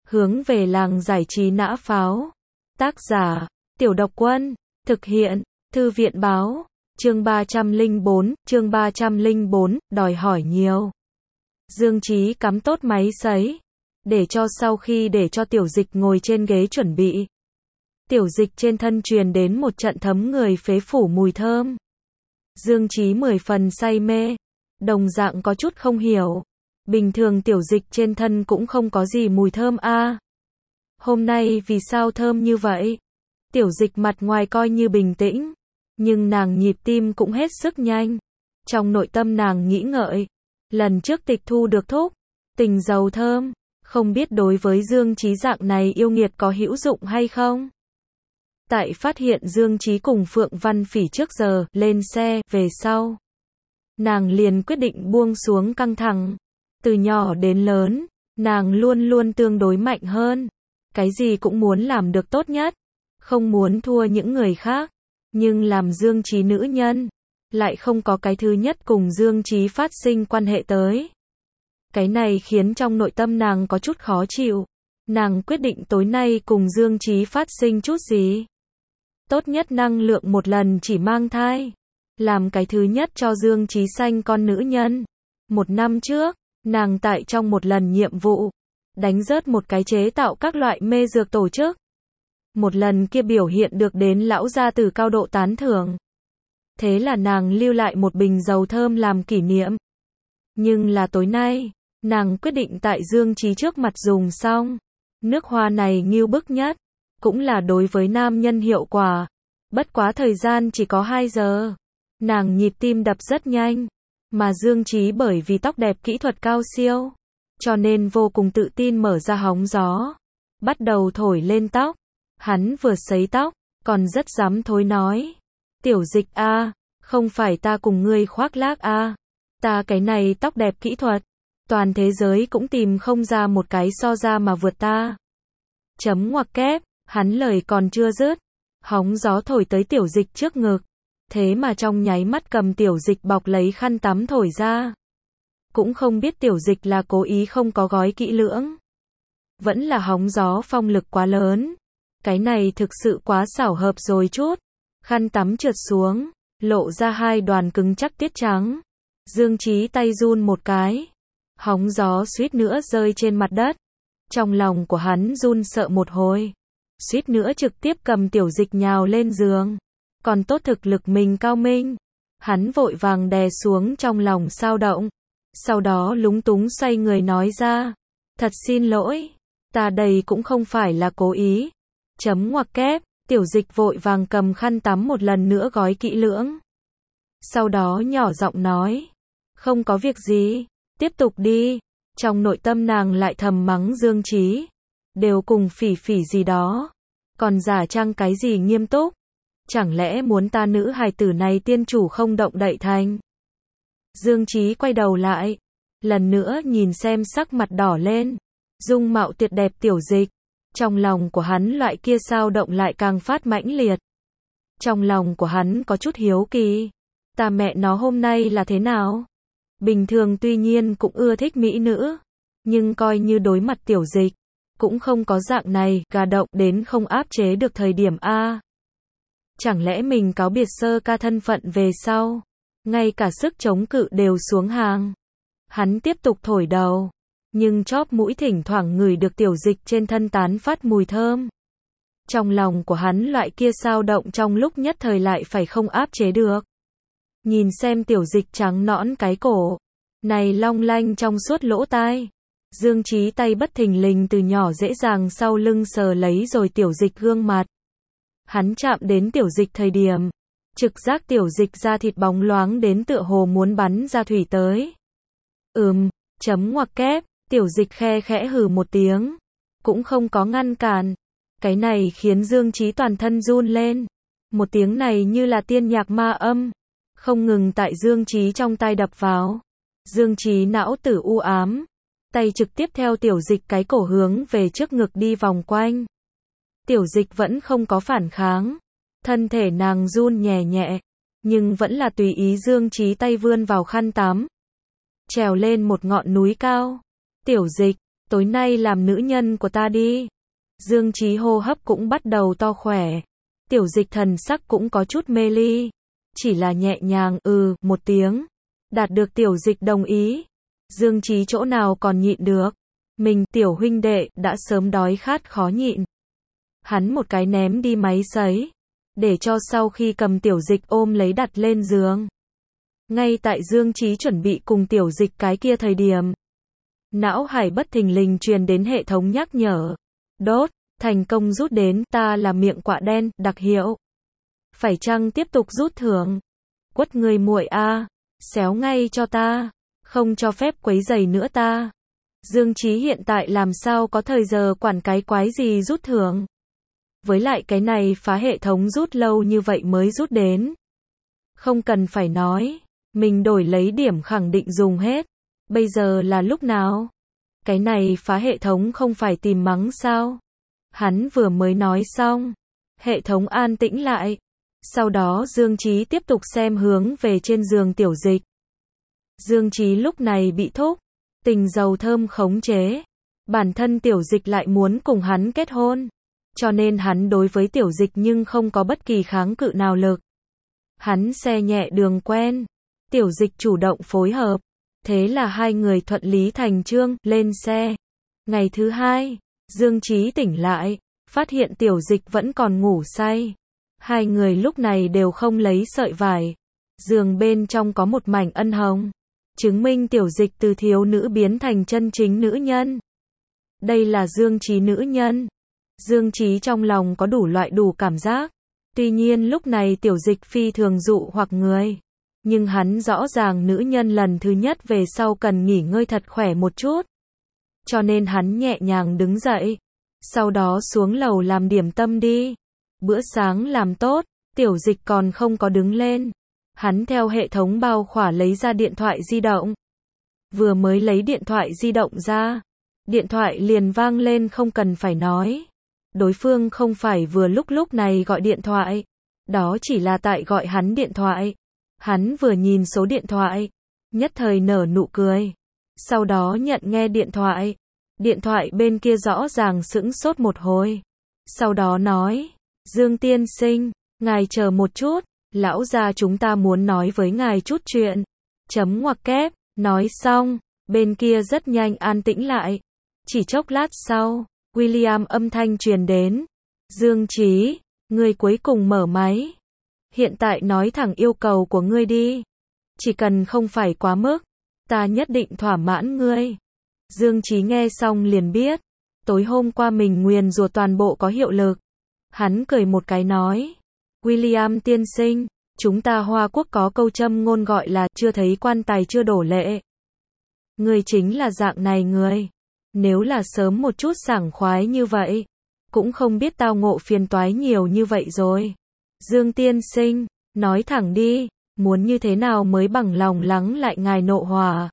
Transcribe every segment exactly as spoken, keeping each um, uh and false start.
Hướng về làng giải trí nã pháo. Tác giả, Tiểu Độc Quân. Thực hiện, Thư viện báo. Chương ba trăm lẻ bốn, chương ba trăm lẻ bốn, đòi hỏi nhiều. Dương Chí cắm tốt máy sấy. Để cho sau khi để cho Tiểu Dịch ngồi trên ghế chuẩn bị. Tiểu Dịch trên thân truyền đến một trận thấm người phế phủ mùi thơm. Dương Chí mười phần say mê. Đồng dạng có chút không hiểu. Bình thường Tiểu Dịch trên thân cũng không có gì mùi thơm a. À. Hôm nay vì sao thơm như vậy? Tiểu Dịch mặt ngoài coi như bình tĩnh. Nhưng nàng nhịp tim cũng hết sức nhanh. Trong nội tâm nàng nghĩ ngợi. Lần trước tịch thu được thuốc. Tình dầu thơm. Không biết đối với Dương Chí dạng này yêu nghiệt có hữu dụng hay không? Tại phát hiện Dương Chí cùng Phượng Văn Phỉ trước giờ lên xe về sau. Nàng liền quyết định buông xuống căng thẳng. Từ nhỏ đến lớn, nàng luôn luôn tương đối mạnh hơn. Cái gì cũng muốn làm được tốt nhất. Không muốn thua những người khác. Nhưng làm Dương Chí nữ nhân, lại không có cái thứ nhất cùng Dương Chí phát sinh quan hệ tới. Cái này khiến trong nội tâm nàng có chút khó chịu. Nàng quyết định tối nay cùng Dương Chí phát sinh chút gì. Tốt nhất năng lượng một lần chỉ mang thai. Làm cái thứ nhất cho Dương Chí sanh con nữ nhân. Một năm trước, nàng tại trong một lần nhiệm vụ, đánh rớt một cái chế tạo các loại mê dược tổ chức. Một lần kia biểu hiện được đến lão gia tử cao độ tán thưởng. Thế là nàng lưu lại một bình dầu thơm làm kỷ niệm. Nhưng là tối nay, nàng quyết định tại Dương Chí trước mặt dùng xong. Nước hoa này ngưu bức nhất, cũng là đối với nam nhân hiệu quả. Bất quá thời gian chỉ có hai giờ. Nàng nhịp tim đập rất nhanh. Mà Dương Chí bởi vì tóc đẹp kỹ thuật cao siêu, cho nên vô cùng tự tin mở ra hóng gió. Bắt đầu thổi lên tóc. Hắn vừa sấy tóc, còn rất dám thối nói. Tiểu Dịch a, à, không phải ta cùng ngươi khoác lác a. À. Ta cái này tóc đẹp kỹ thuật, toàn thế giới cũng tìm không ra một cái so ra mà vượt ta. Chấm ngoặc kép, hắn lời còn chưa dứt. Hóng gió thổi tới Tiểu Dịch trước ngực. Thế mà trong nháy mắt cầm Tiểu Dịch bọc lấy khăn tắm thổi ra. Cũng không biết Tiểu Dịch là cố ý không có gói kỹ lưỡng. Vẫn là hóng gió phong lực quá lớn. Cái này thực sự quá xảo hợp rồi chút. Khăn tắm trượt xuống, lộ ra hai đoàn cứng chắc tiết trắng. Dương Chí tay run một cái. Hóng gió suýt nữa rơi trên mặt đất. Trong lòng của hắn run sợ một hồi. Suýt nữa trực tiếp cầm Tiểu Dịch nhào lên giường. Còn tốt thực lực mình cao minh. Hắn vội vàng đè xuống trong lòng sao động. Sau đó lúng túng xoay người nói ra. Thật xin lỗi. Ta đây cũng không phải là cố ý. Chấm ngoặc kép. Tiểu Dịch vội vàng cầm khăn tắm một lần nữa gói kỹ lưỡng. Sau đó nhỏ giọng nói. Không có việc gì. Tiếp tục đi. Trong nội tâm nàng lại thầm mắng Dương Chí. Đều cùng Phỉ Phỉ gì đó. Còn giả trang cái gì nghiêm túc. Chẳng lẽ muốn ta nữ hài tử này tiên chủ không động đậy thành. Dương Chí quay đầu lại. Lần nữa nhìn xem sắc mặt đỏ lên. Dung mạo tuyệt đẹp Tiểu Dịch. Trong lòng của hắn loại kia sao động lại càng phát mãnh liệt. Trong lòng của hắn có chút hiếu kỳ. Ta mẹ nó hôm nay là thế nào? Bình thường tuy nhiên cũng ưa thích mỹ nữ. Nhưng coi như đối mặt Tiểu Dịch. Cũng không có dạng này, gà động đến không áp chế được thời điểm A. Chẳng lẽ mình cáo biệt sơ ca thân phận về sau. Ngay cả sức chống cự đều xuống hàng. Hắn tiếp tục thổi đầu. Nhưng chóp mũi thỉnh thoảng ngửi được Tiểu Dịch trên thân tán phát mùi thơm. Trong lòng của hắn loại kia sao động trong lúc nhất thời lại phải không áp chế được. Nhìn xem Tiểu Dịch trắng nõn cái cổ. Này long lanh trong suốt lỗ tai. Dương Chí tay bất thình lình từ nhỏ dễ dàng sau lưng sờ lấy rồi Tiểu Dịch gương mặt. Hắn chạm đến Tiểu Dịch thời điểm. Trực giác Tiểu Dịch da thịt bóng loáng đến tựa hồ muốn bắn ra thủy tới. Ừm, chấm ngoặc kép. Tiểu Dịch khe khẽ hừ một tiếng. Cũng không có ngăn cản. Cái này khiến Dương Chí toàn thân run lên. Một tiếng này như là tiên nhạc ma âm. Không ngừng tại Dương Chí trong tai đập vào. Dương Chí não tử u ám. Tay trực tiếp theo Tiểu Dịch cái cổ hướng về trước ngực đi vòng quanh. Tiểu Dịch vẫn không có phản kháng. Thân thể nàng run nhẹ nhẹ. Nhưng vẫn là tùy ý Dương Chí tay vươn vào khăn tắm. Trèo lên một ngọn núi cao. Tiểu Dịch, tối nay làm nữ nhân của ta đi. Dương Chí hô hấp cũng bắt đầu to khỏe. Tiểu Dịch thần sắc cũng có chút mê ly. Chỉ là nhẹ nhàng ừ một tiếng. Đạt được Tiểu Dịch đồng ý. Dương Chí chỗ nào còn nhịn được. Mình, tiểu huynh đệ, đã sớm đói khát khó nhịn. Hắn một cái ném đi máy sấy. Để cho sau khi cầm Tiểu Dịch ôm lấy đặt lên giường. Ngay tại Dương Chí chuẩn bị cùng Tiểu Dịch cái kia thời điểm. Não hải bất thình lình truyền đến hệ thống nhắc nhở. Đốt, thành công rút đến, ta là miệng quạ đen, đặc hiệu. Phải chăng tiếp tục rút thưởng? Quất người muội a, xéo ngay cho ta, không cho phép quấy rầy nữa ta. Dương Chí hiện tại làm sao có thời giờ quản cái quái gì rút thưởng. Với lại cái này phá hệ thống rút lâu như vậy mới rút đến. Không cần phải nói, mình đổi lấy điểm khẳng định dùng hết. Bây giờ là lúc nào? Cái này phá hệ thống không phải tìm mắng sao? Hắn vừa mới nói xong. Hệ thống an tĩnh lại. Sau đó Dương Chí tiếp tục xem hướng về trên giường Tiểu Dịch. Dương Chí lúc này bị thúc. Tình dầu thơm khống chế. Bản thân Tiểu Dịch lại muốn cùng hắn kết hôn. Cho nên hắn đối với Tiểu Dịch nhưng không có bất kỳ kháng cự nào lực. Hắn xe nhẹ đường quen. Tiểu Dịch chủ động phối hợp. Thế là hai người thuận lý thành chương, lên xe. Ngày thứ hai, Dương Chí tỉnh lại, phát hiện Tiểu Dịch vẫn còn ngủ say. Hai người lúc này đều không lấy sợi vải. Giường bên trong có một mảnh ân hồng. Chứng minh Tiểu Dịch từ thiếu nữ biến thành chân chính nữ nhân. Đây là Dương Chí nữ nhân. Dương Chí trong lòng có đủ loại đủ cảm giác. Tuy nhiên lúc này Tiểu Dịch phi thường dụ hoặc người. Nhưng hắn rõ ràng nữ nhân lần thứ nhất về sau cần nghỉ ngơi thật khỏe một chút. Cho nên hắn nhẹ nhàng đứng dậy. Sau đó xuống lầu làm điểm tâm đi. Bữa sáng làm tốt, Tiểu Dịch còn không có đứng lên. Hắn theo hệ thống bao khỏa lấy ra điện thoại di động. Vừa mới lấy điện thoại di động ra. Điện thoại liền vang lên không cần phải nói. Đối phương không phải vừa lúc lúc này gọi điện thoại. Đó chỉ là tại gọi hắn điện thoại. Hắn vừa nhìn số điện thoại. Nhất thời nở nụ cười. Sau đó nhận nghe điện thoại. Điện thoại bên kia rõ ràng sững sốt một hồi. Sau đó nói. Dương tiên sinh, ngài chờ một chút. Lão gia chúng ta muốn nói với ngài chút chuyện. Chấm ngoặc kép. Nói xong. Bên kia rất nhanh an tĩnh lại. Chỉ chốc lát sau. William âm thanh truyền đến. Dương Chí, ngươi cuối cùng mở máy. Hiện tại nói thẳng yêu cầu của ngươi đi. Chỉ cần không phải quá mức. Ta nhất định thỏa mãn ngươi. Dương Chí nghe xong liền biết. Tối hôm qua mình nguyền rủa toàn bộ có hiệu lực. Hắn cười một cái nói. William tiên sinh, chúng ta Hoa Quốc có câu châm ngôn gọi là chưa thấy quan tài chưa đổ lệ. Ngươi chính là dạng này người. Nếu là sớm một chút sảng khoái như vậy, cũng không biết tao ngộ phiền toái nhiều như vậy rồi. Dương tiên sinh, nói thẳng đi, muốn như thế nào mới bằng lòng lắng lại ngài nộ hỏa.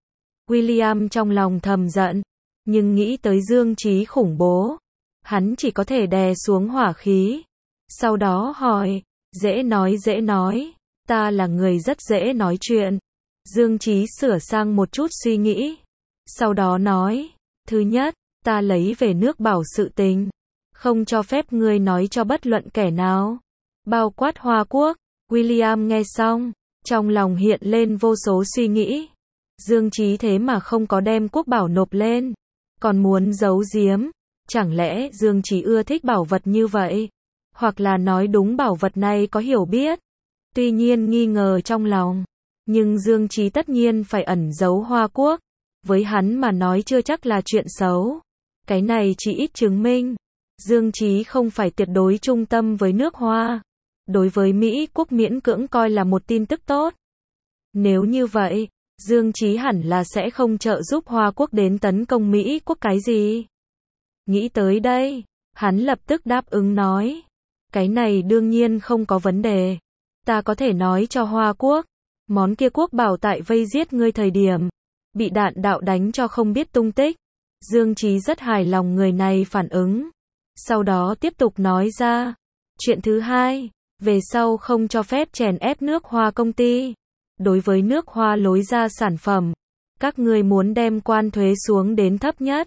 William trong lòng thầm giận, nhưng nghĩ tới Dương Chí khủng bố. Hắn chỉ có thể đè xuống hỏa khí. Sau đó hỏi, dễ nói dễ nói, ta là người rất dễ nói chuyện. Dương Chí sửa sang một chút suy nghĩ. Sau đó nói, thứ nhất, ta lấy về nước bảo sự tình. Không cho phép ngươi nói cho bất luận kẻ nào. Bao quát Hoa Quốc. William nghe xong, trong lòng hiện lên vô số suy nghĩ. Dương Chí thế mà không có đem quốc bảo nộp lên. Còn muốn giấu giếm. Chẳng lẽ Dương Chí ưa thích bảo vật như vậy? Hoặc là nói đúng bảo vật này có hiểu biết. Tuy nhiên nghi ngờ trong lòng. Nhưng Dương Chí tất nhiên phải ẩn giấu Hoa Quốc. Với hắn mà nói chưa chắc là chuyện xấu. Cái này chỉ ít chứng minh. Dương Chí không phải tuyệt đối trung tâm với nước Hoa. Đối với Mỹ quốc miễn cưỡng coi là một tin tức tốt. Nếu như vậy, Dương Chí hẳn là sẽ không trợ giúp Hoa Quốc đến tấn công Mỹ quốc cái gì. Nghĩ tới đây, hắn lập tức đáp ứng nói. Cái này đương nhiên không có vấn đề. Ta có thể nói cho Hoa Quốc. Món kia quốc bảo tại vây giết ngươi thời điểm. Bị đạn đạo đánh cho không biết tung tích. Dương Chí rất hài lòng người này phản ứng. Sau đó tiếp tục nói ra. Chuyện thứ hai, về sau không cho phép chèn ép nước Hoa công ty. Đối với nước Hoa lối ra sản phẩm, các ngươi muốn đem quan thuế xuống đến thấp nhất.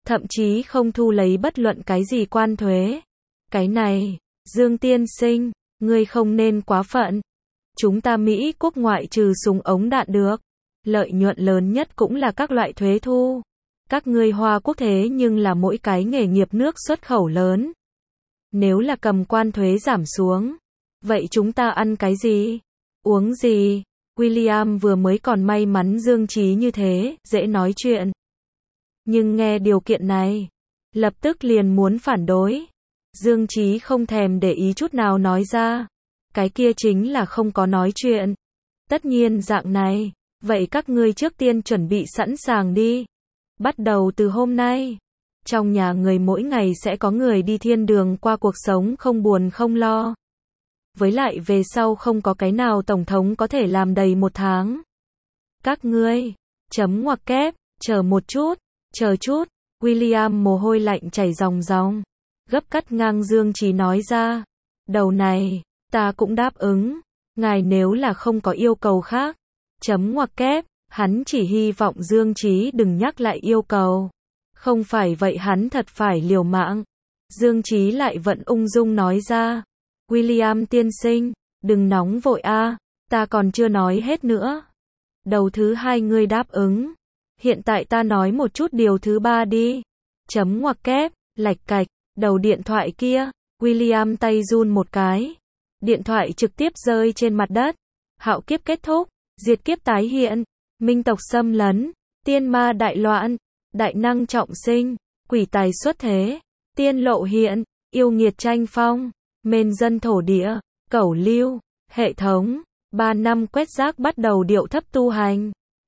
thậm chí không thu lấy bất luận cái gì quan thuế. Cái này, Dương tiên sinh, ngươi không nên quá phận. Chúng ta Mỹ quốc ngoại trừ súng ống đạn được, lợi nhuận lớn nhất cũng là các loại thuế thu. Các ngươi Hoa quốc thế nhưng là mỗi cái nghề nghiệp nước xuất khẩu lớn. Nếu là cầm quan thuế giảm xuống, vậy chúng ta ăn cái gì? Uống gì? William vừa mới còn may mắn Dương Chí như thế, dễ nói chuyện. Nhưng nghe điều kiện này, lập tức liền muốn phản đối. Dương Chí không thèm để ý chút nào nói ra. Cái kia chính là không có nói chuyện. Tất nhiên dạng này, vậy các ngươi trước tiên chuẩn bị sẵn sàng đi. Bắt đầu từ hôm nay, trong nhà người mỗi ngày sẽ có người đi thiên đường qua cuộc sống không buồn không lo. Với lại về sau không có cái nào tổng thống có thể làm đầy một tháng. Các ngươi, chấm ngoặc kép, chờ một chút, chờ chút, William mồ hôi lạnh chảy ròng ròng, gấp cắt ngang Dương Chí nói ra. Đầu này, ta cũng đáp ứng, ngài nếu là không có yêu cầu khác, chấm ngoặc kép, hắn chỉ hy vọng Dương Chí đừng nhắc lại yêu cầu. Không phải vậy hắn thật phải liều mạng. Dương Chí lại vẫn ung dung nói ra. William tiên sinh, đừng nóng vội a, ta còn chưa nói hết nữa. Đầu thứ hai ngươi đáp ứng. Hiện tại ta nói một chút điều thứ ba đi. Chấm ngoặc kép, lạch cạch, đầu điện thoại kia, William tay run một cái. Điện thoại trực tiếp rơi trên mặt đất. Hạo kiếp kết thúc, diệt kiếp tái hiện, minh tộc xâm lấn, tiên ma đại loạn, đại năng trọng sinh, quỷ tài xuất thế, tiên lộ hiện, yêu nghiệt tranh phong, mên dân thổ địa, cẩu lưu, hệ thống, ba năm quét rác bắt đầu điệu thấp tu hành.